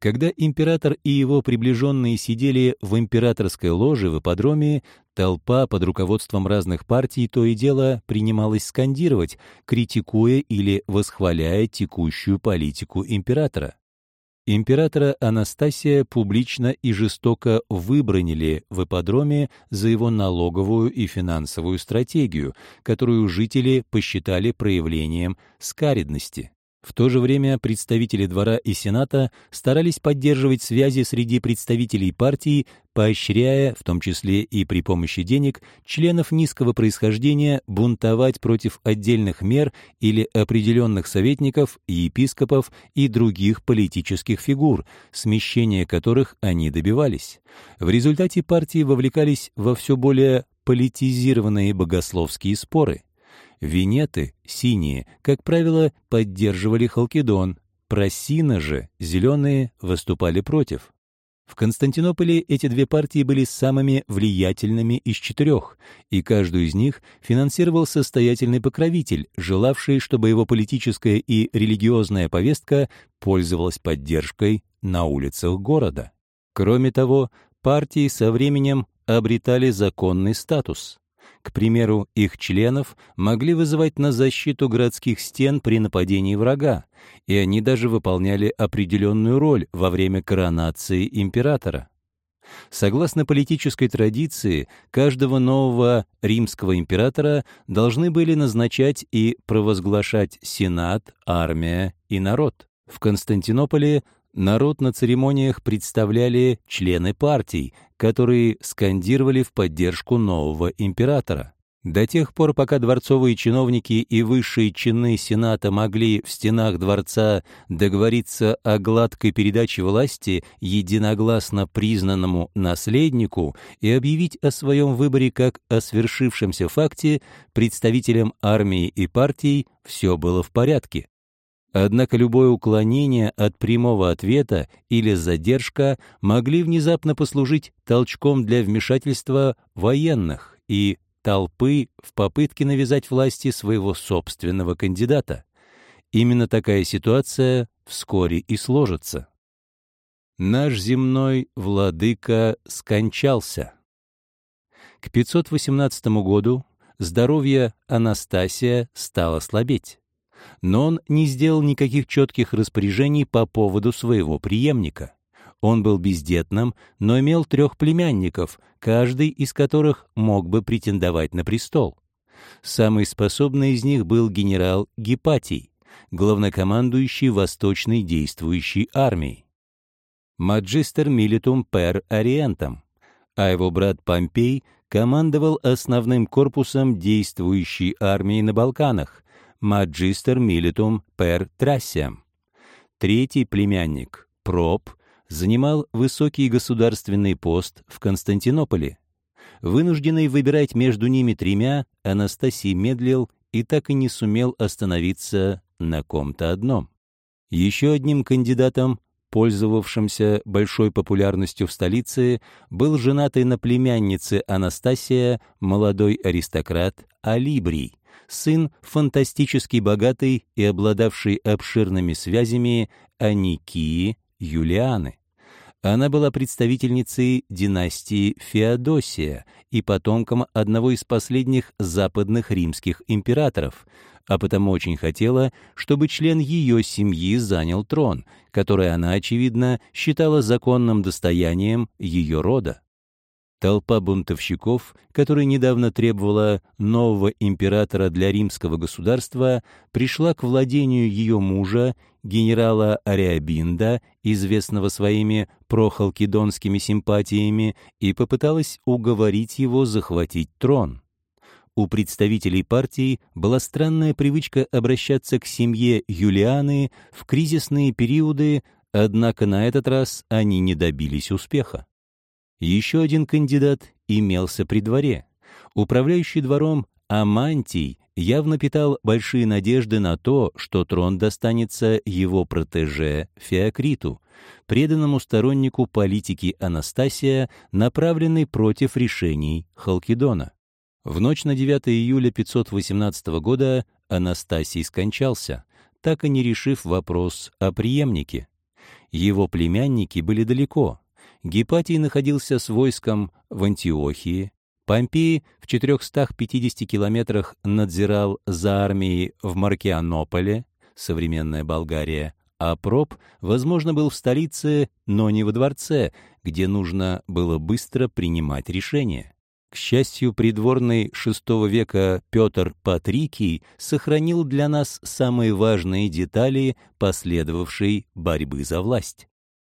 Speaker 1: Когда император и его приближенные сидели в императорской ложе в ипподроме, толпа под руководством разных партий то и дело принималась скандировать, критикуя или восхваляя текущую политику императора. Императора Анастасия публично и жестоко выбранили в ипподроме за его налоговую и финансовую стратегию, которую жители посчитали проявлением скаредности. В то же время представители двора и сената старались поддерживать связи среди представителей партии, поощряя, в том числе и при помощи денег, членов низкого происхождения бунтовать против отдельных мер или определенных советников, епископов и других политических фигур, смещения которых они добивались. В результате партии вовлекались во все более политизированные богословские споры. Венеты, синие, как правило, поддерживали Халкидон, просины же, зеленые, выступали против. В Константинополе эти две партии были самыми влиятельными из четырех, и каждую из них финансировал состоятельный покровитель, желавший, чтобы его политическая и религиозная повестка пользовалась поддержкой на улицах города. Кроме того, партии со временем обретали законный статус. К примеру, их членов могли вызывать на защиту городских стен при нападении врага, и они даже выполняли определенную роль во время коронации императора. Согласно политической традиции, каждого нового римского императора должны были назначать и провозглашать сенат, армия и народ. В Константинополе народ на церемониях представляли члены партий, которые скандировали в поддержку нового императора. До тех пор, пока дворцовые чиновники и высшие чины сената могли в стенах дворца договориться о гладкой передаче власти единогласно признанному наследнику и объявить о своем выборе как о свершившемся факте, представителям армии и партий все было в порядке. Однако любое уклонение от прямого ответа или задержка могли внезапно послужить толчком для вмешательства военных и толпы в попытке навязать власти своего собственного кандидата. Именно такая ситуация вскоре и сложится. Наш земной владыка скончался. К пятьсот восемнадцатому году здоровье Анастасия стало слабеть. Но он не сделал никаких четких распоряжений по поводу своего преемника. Он был бездетным, но имел трех племянников, каждый из которых мог бы претендовать на престол. Самый способный из них был генерал Гипатий, главнокомандующий Восточной действующей армией. Magister militum per Orientem, а его брат Помпей командовал основным корпусом действующей армии на Балканах, Magister militum per Thraciam. Третий племянник, Проб, занимал высокий государственный пост в Константинополе. Вынужденный выбирать между ними тремя, Анастасий медлил и так и не сумел остановиться на ком-то одном. Еще одним кандидатом, пользовавшимся большой популярностью в столице, был женатый на племяннице Анастасия молодой аристократ Алибрий, сын фантастически богатый и обладавший обширными связями Аникии Юлианы. Она была представительницей династии Феодосия и потомком одного из последних западных римских императоров, а потому очень хотела, чтобы член ее семьи занял трон, который она, очевидно, считала законным достоянием ее рода. Толпа бунтовщиков, которая недавно требовала нового императора для римского государства, пришла к владению ее мужа, генерала Ариабинда, известного своими прохалкидонскими симпатиями, и попыталась уговорить его захватить трон. У представителей партии была странная привычка обращаться к семье Юлианы в кризисные периоды, однако на этот раз они не добились успеха. Еще один кандидат имелся при дворе. Управляющий двором Амантий явно питал большие надежды на то, что трон достанется его протеже Феокриту, преданному стороннику политики Анастасия, направленной против решений Халкидона. В ночь на девятое июля пятьсот восемнадцатого года Анастасий скончался, так и не решив вопрос о преемнике. Его племянники были далеко. Гепатий находился с войском в Антиохии, Помпей в четырехстах пятидесяти километрах надзирал за армией в Маркианополе, современная Болгария, а Проб, возможно, был в столице, но не во дворце, где нужно было быстро принимать решения. К счастью, придворный шестого века Петр Патрикий сохранил для нас самые важные детали последовавшей борьбы за власть.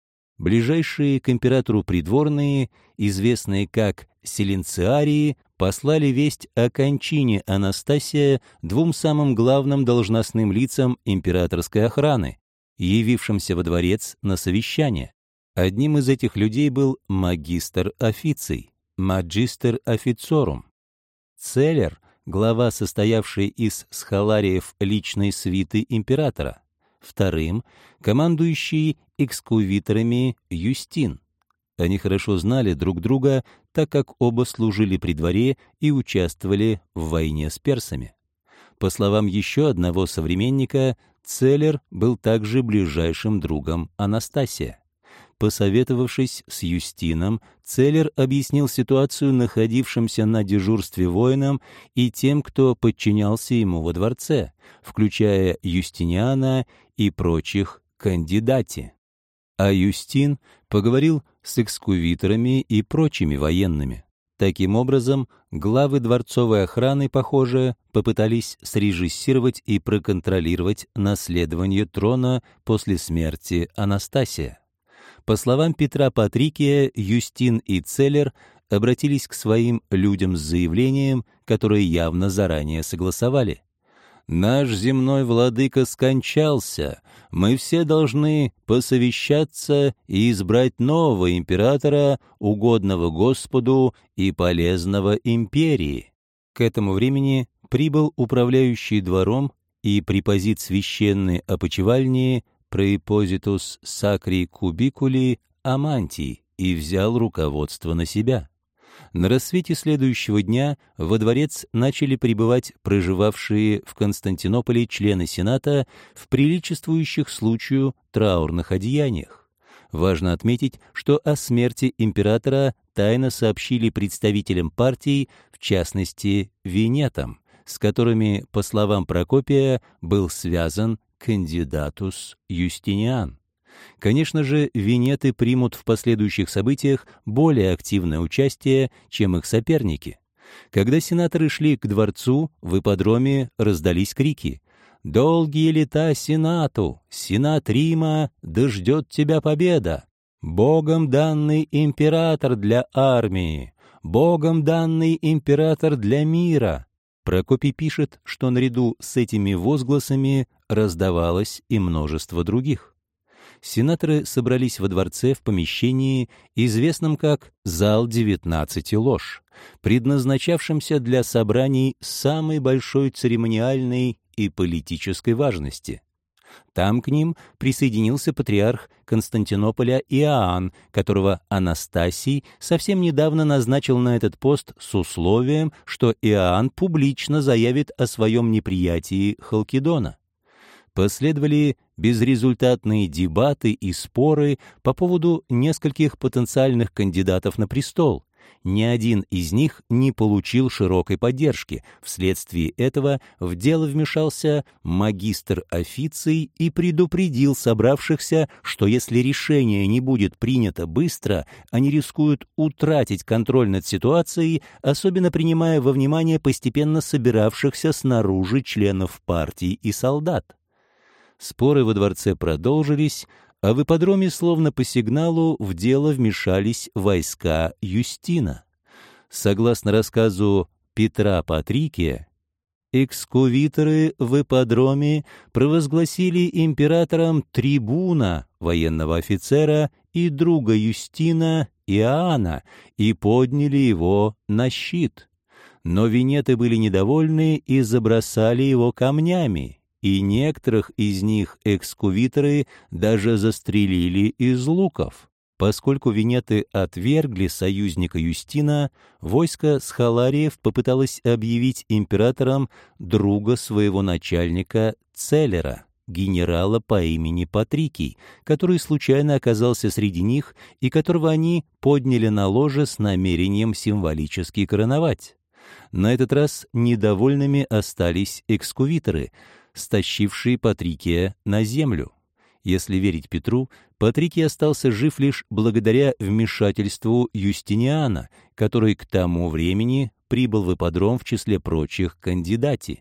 Speaker 1: Ближайшие к императору придворные, известные как селенциарии, послали весть о кончине Анастасия двум самым главным должностным лицам императорской охраны, явившимся во дворец на совещание. Одним из этих людей был магистр официй, магистер офицорум. Целлер, глава, состоявший из схолариев личной свиты императора. Вторым — командующий экскувиторами Юстин. Они хорошо знали друг друга, так как оба служили при дворе и участвовали в войне с персами. По словам еще одного современника, Целлер был также ближайшим другом Анастасия. Посоветовавшись с Юстином, Целлер объяснил ситуацию находившимся на дежурстве воинам и тем, кто подчинялся ему во дворце, включая Юстиниана и прочих кандидати. А Юстин поговорил с экскувиторами и прочими военными. Таким образом, главы дворцовой охраны, похоже, попытались срежиссировать и проконтролировать наследование трона после смерти Анастасия. По словам Петра Патрикия, Юстин и Целлер обратились к своим людям с заявлением, которое явно заранее согласовали. «Наш земной владыка скончался, мы все должны посовещаться и избрать нового императора, угодного Господу и полезного империи». К этому времени прибыл управляющий двором и препозит священной опочивальни Praepositus Sacri Cubiculi Амантий и взял руководство на себя. На рассвете следующего дня во дворец начали прибывать проживавшие в Константинополе члены Сената в приличествующих случаю траурных одеяниях. Важно отметить, что о смерти императора тайно сообщили представителям партий, в частности, венетам, с которыми, по словам Прокопия, был связан кандидатус Юстиниан. Конечно же, венеты примут в последующих событиях более активное участие, чем их соперники. Когда сенаторы шли к дворцу, в ипподроме раздались крики: «Долгие лета Сенату! Сенат Рима, да ждет тебя победа! Богом данный император для армии! Богом данный император для мира!» Прокопий пишет, что наряду с этими возгласами раздавалось и множество других. Сенаторы собрались во дворце в помещении, известном как «Зал девятнадцати лож», предназначавшемся для собраний самой большой церемониальной и политической важности. Там к ним присоединился патриарх Константинополя Иоанн, которого Анастасий совсем недавно назначил на этот пост с условием, что Иоанн публично заявит о своем неприятии Халкидона. Последовали безрезультатные дебаты и споры по поводу нескольких потенциальных кандидатов на престол. Ни один из них не получил широкой поддержки. Вследствие этого в дело вмешался магистр официй и предупредил собравшихся, что если решение не будет принято быстро, они рискуют утратить контроль над ситуацией, особенно принимая во внимание постепенно собиравшихся снаружи членов партий и солдат. Споры во дворце продолжились, а в ипподроме, словно по сигналу, в дело вмешались войска Юстина. Согласно рассказу Петра Патрикия, экскувиторы в ипподроме провозгласили императором трибуна, военного офицера и друга Юстина Иоанна и подняли его на щит. Но венеты были недовольны и забросали его камнями, и некоторых из них экскувиторы даже застрелили из луков. Поскольку венеты отвергли союзника Юстина, войско схолариев попыталось объявить императором друга своего начальника Целлера. генерала по имени Патрикий, который случайно оказался среди них и которого они подняли на ложе с намерением символически короновать. На этот раз недовольными остались экскувиторы, стащившие Патрикия на землю. Если верить Петру, Патрикий остался жив лишь благодаря вмешательству Юстиниана, который к тому времени прибыл в ипподром в числе прочих кандидати.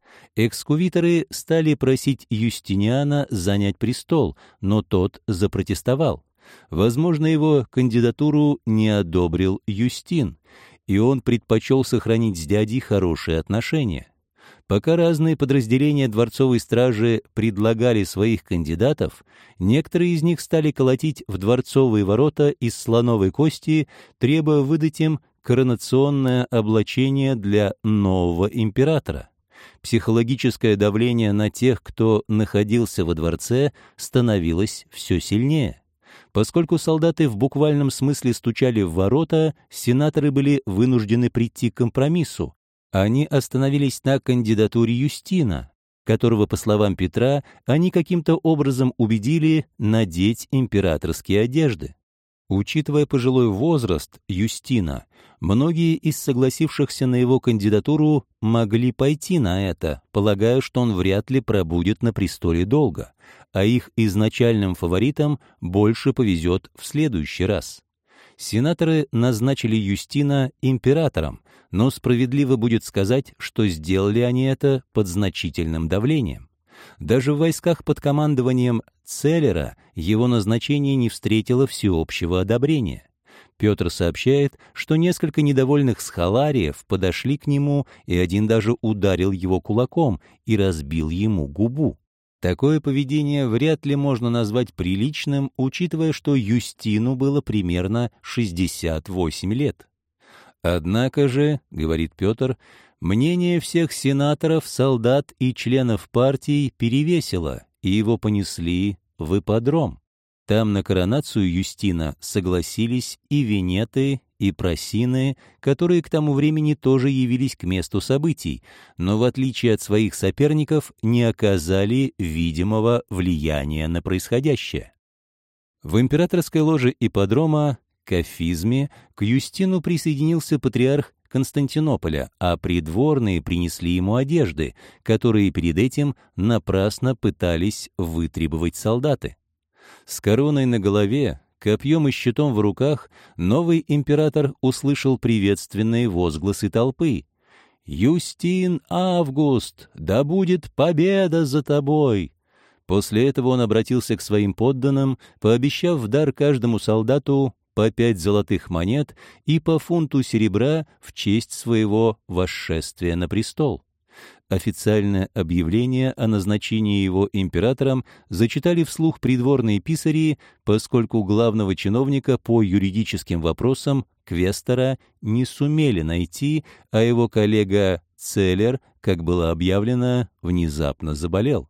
Speaker 1: Экскувиторы стали просить Юстиниана занять престол, но тот запротестовал. Возможно, его кандидатуру не одобрил Юстин, и он предпочел сохранить с дядей хорошие отношения. Пока разные подразделения дворцовой стражи предлагали своих кандидатов, некоторые из них стали колотить в дворцовые ворота из слоновой кости, требуя выдать им коронационное облачение для нового императора. Психологическое давление на тех, кто находился во дворце, становилось все сильнее. Поскольку солдаты в буквальном смысле стучали в ворота, сенаторы были вынуждены прийти к компромиссу. Они остановились на кандидатуре Юстина, которого, по словам Петра, они каким-то образом убедили надеть императорские одежды. Учитывая пожилой возраст Юстина, многие из согласившихся на его кандидатуру могли пойти на это, полагая, что он вряд ли пробудет на престоле долго, а их изначальным фаворитам больше повезет в следующий раз. Сенаторы назначили Юстина императором, но справедливо будет сказать, что сделали они это под значительным давлением. Даже в войсках под командованием Целлера его назначение не встретило всеобщего одобрения. Петр сообщает, что несколько недовольных схолариев подошли к нему, и один даже ударил его кулаком и разбил ему губу. Такое поведение вряд ли можно назвать приличным, учитывая, что Юстину было примерно шестьдесят восемь лет. «Однако же, — говорит Петр, — мнение всех сенаторов, солдат и членов партий перевесило, и его понесли в ипподром. Там на коронацию Юстина согласились и венеты, и просины, которые к тому времени тоже явились к месту событий, но в отличие от своих соперников не оказали видимого влияния на происходящее. В императорской ложе ипподрома к афизме к Юстину присоединился патриарх Константинополя, а придворные принесли ему одежды, которые перед этим напрасно пытались вытребовать солдаты. С короной на голове, копьем и щитом в руках, новый император услышал приветственные возгласы толпы. «Юстин Август, да будет победа за тобой!» После этого он обратился к своим подданным, пообещав в дар каждому солдату по пять золотых монет и по фунту серебра в честь своего восшествия на престол. Официальное объявление о назначении его императором зачитали вслух придворные писари, поскольку главного чиновника по юридическим вопросам, квестора, не сумели найти, а его коллега Целлер, как было объявлено, внезапно заболел.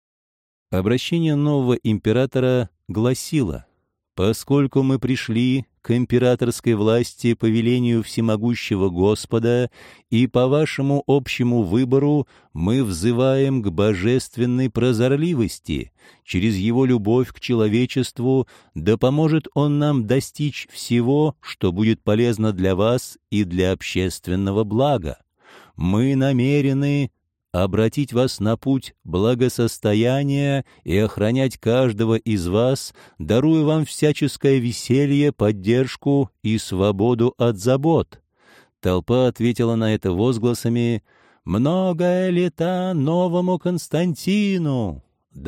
Speaker 1: Обращение нового императора гласило: «Поскольку мы пришли к императорской власти по велению всемогущего Господа и по вашему общему выбору, мы взываем к божественной прозорливости. Через его любовь к человечеству да поможет он нам достичь всего, что будет полезно для вас и для общественного блага. Мы намерены обратить вас на путь благосостояния и охранять каждого из вас, даруя вам всяческое веселье, поддержку и свободу от забот». Толпа ответила на это возгласами: «Многое лета новому Константину!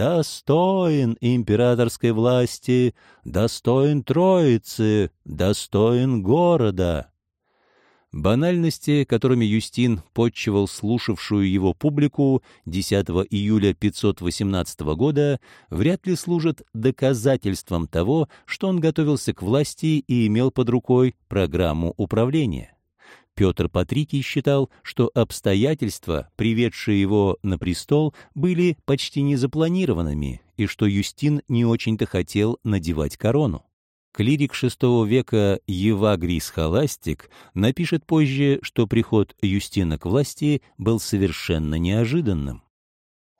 Speaker 1: Достоин императорской власти, достоин Троицы, достоин города». Банальности, которыми Юстин подчивал слушавшую его публику десятого июля пятьсот восемнадцатого года, вряд ли служат доказательством того, что он готовился к власти и имел под рукой программу управления. Петр Патрикий считал, что обстоятельства, приведшие его на престол, были почти незапланированными, и что Юстин не очень-то хотел надевать корону. Клирик шестого века Евагрий Схоластик напишет позже, что приход Юстина к власти был совершенно неожиданным.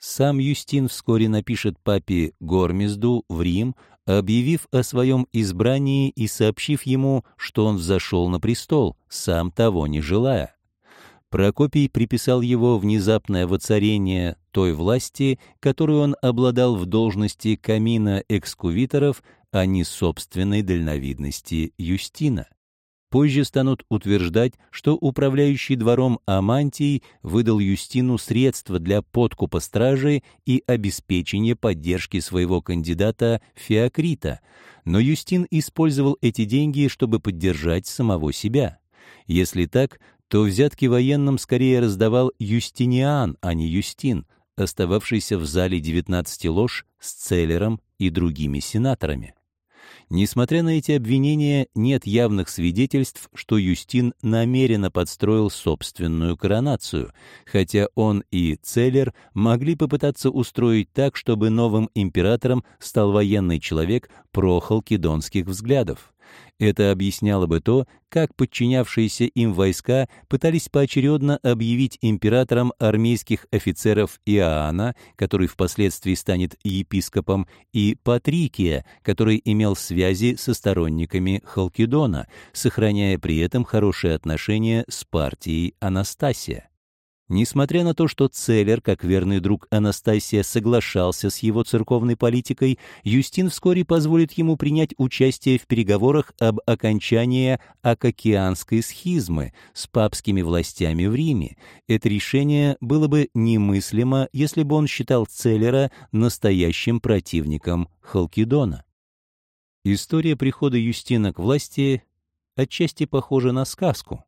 Speaker 1: Сам Юстин вскоре напишет папе Гормезду в Рим, объявив о своем избрании и сообщив ему, что он взошел на престол, сам того не желая. Прокопий приписал его внезапное воцарение той власти, которую он обладал в должности камина экскувиторов, а не собственной дальновидности Юстина. Позже станут утверждать, что управляющий двором Амантий выдал Юстину средства для подкупа стражи и обеспечения поддержки своего кандидата Феокрита, но Юстин использовал эти деньги, чтобы поддержать самого себя. Если так, то взятки военным скорее раздавал Юстиниан, а не Юстин, остававшийся в зале девятнадцати лож с Целлером и другими сенаторами. Несмотря на эти обвинения, нет явных свидетельств, что Юстин намеренно подстроил собственную коронацию, хотя он и Целлер могли попытаться устроить так, чтобы новым императором стал военный человек прохалкидонских взглядов. Это объясняло бы то, как подчинявшиеся им войска пытались поочередно объявить императором армейских офицеров Иоанна, который впоследствии станет епископом, и Патрикия, который имел связи со сторонниками Халкидона, сохраняя при этом хорошие отношения с партией Анастасия. Несмотря на то, что Целлер, как верный друг Анастасия, соглашался с его церковной политикой, Юстин вскоре позволит ему принять участие в переговорах об окончании Акакианской схизмы с папскими властями в Риме. Это решение было бы немыслимо, если бы он считал Целлера настоящим противником Халкидона. История прихода Юстина к власти отчасти похожа на сказку.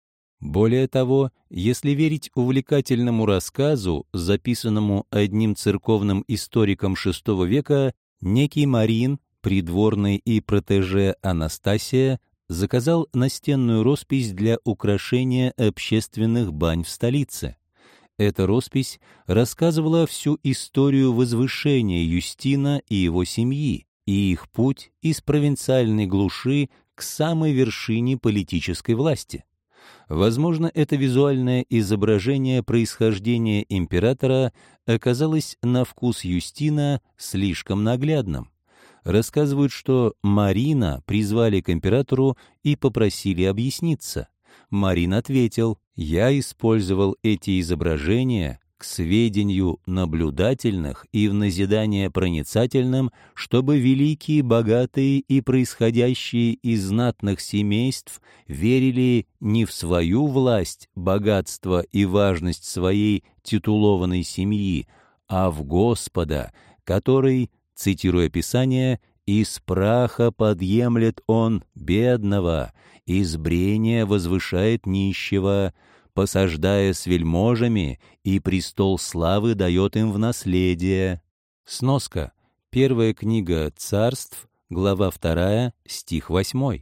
Speaker 1: Более того, если верить увлекательному рассказу, записанному одним церковным историком шестого века, некий Марин, придворный и протеже Анастасия, заказал настенную роспись для украшения общественных бань в столице. Эта роспись рассказывала всю историю возвышения Юстина и его семьи, и их путь из провинциальной глуши к самой вершине политической власти. Возможно, это визуальное изображение происхождения императора оказалось на вкус Юстина слишком наглядным. Рассказывают, что Марина призвали к императору и попросили объясниться. Марин ответил: «Я использовал эти изображения к сведению наблюдательных и в назидание проницательным, чтобы великие, богатые и происходящие из знатных семейств верили не в свою власть, богатство и важность своей титулованной семьи, а в Господа, который, цитируя Писание, «из праха подъемлет он бедного, из брения возвышает нищего, посаждая с вельможами, и престол славы дает им в наследие». Сноска. Первая книга Царств, глава вторая, стих восьмой.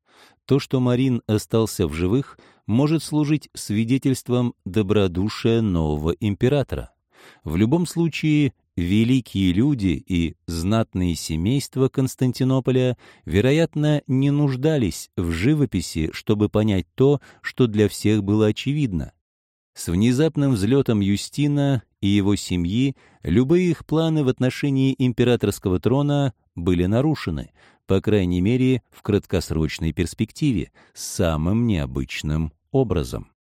Speaker 1: То, что Марин остался в живых, может служить свидетельством добродушия нового императора. В любом случае, великие люди и знатные семейства Константинополя, вероятно, не нуждались в живописи, чтобы понять то, что для всех было очевидно. С внезапным взлетом Юстина и его семьи любые их планы в отношении императорского трона были нарушены, по крайней мере, в краткосрочной перспективе, самым необычным образом.